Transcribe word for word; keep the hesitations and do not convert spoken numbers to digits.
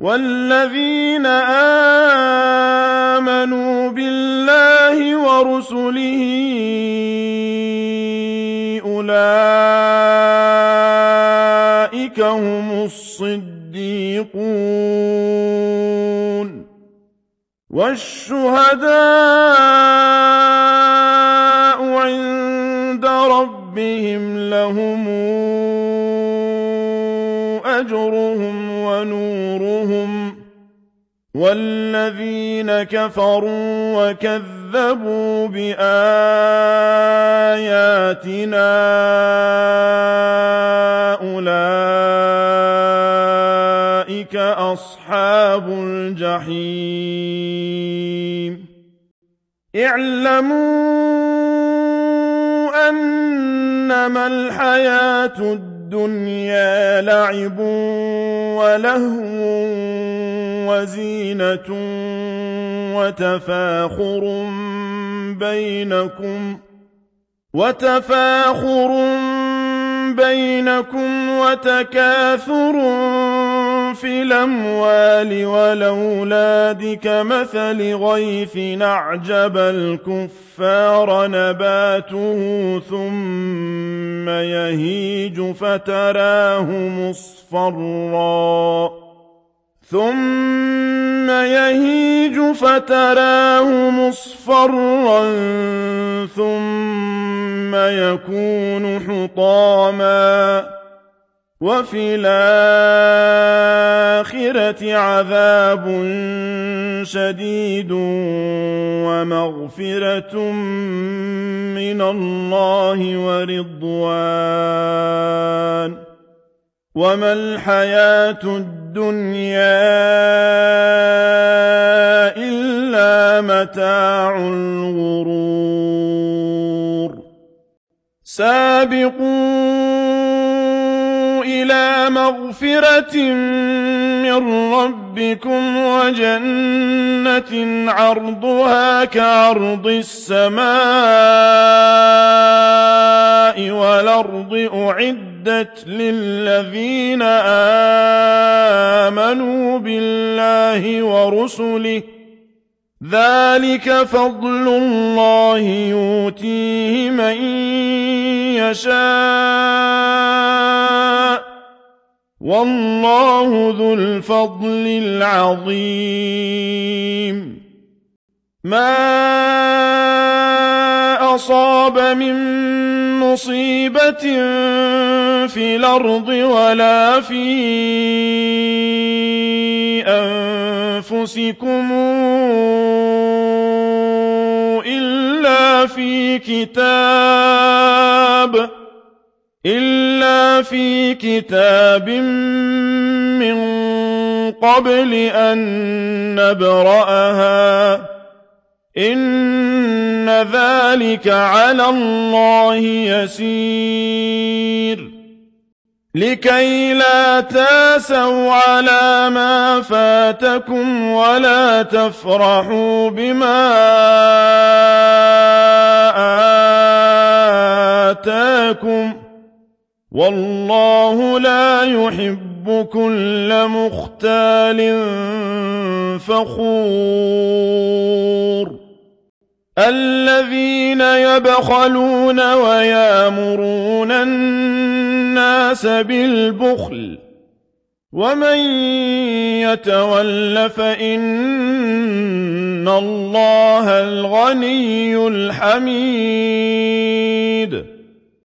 والذين آمنوا بالله ورسله أولئك هم الصديقون والشهداء عند ربهم لهم أجرهم ونورهم والذين كفروا وكذبوا بآياتنا أولئك أصحاب الجحيم اعلموا أنما الحياة الدنيا لعب ولهو وزينة وتفاخر بينكم وتفاخر بينكم وتكاثر في الأموال والأولاد كمثل غيث أعجب الكفار نباته ثم يهيج فتراه مصفرا ثم يهيج فتراه مصفرا ثم يكون حطاما وفي الآخرة عذاب شديد ومغفرة من الله ورضوان وما الحياة الدنيا إلا متاع الغرور سابقوا إلى مغفرة من ربكم وجنة عرضها كعرض السماء والأرض أعدت للذين آمنوا بالله ورسله ذلك فضل الله يؤتيه من يشاء والله ذو الفضل العظيم ما أصاب من مصيبة في الأرض ولا في أنفسكم إلا في كتاب إلا في كتاب من قبل أن نبرأها إن ذلك على الله يسير لكي لا تاسوا على ما فاتكم ولا تفرحوا بما آتاكم والله لا يحب كل مختال فخور الذين يبخلون ويامرون الناس بالبخل ومن يتول فإن الله الغني الحميد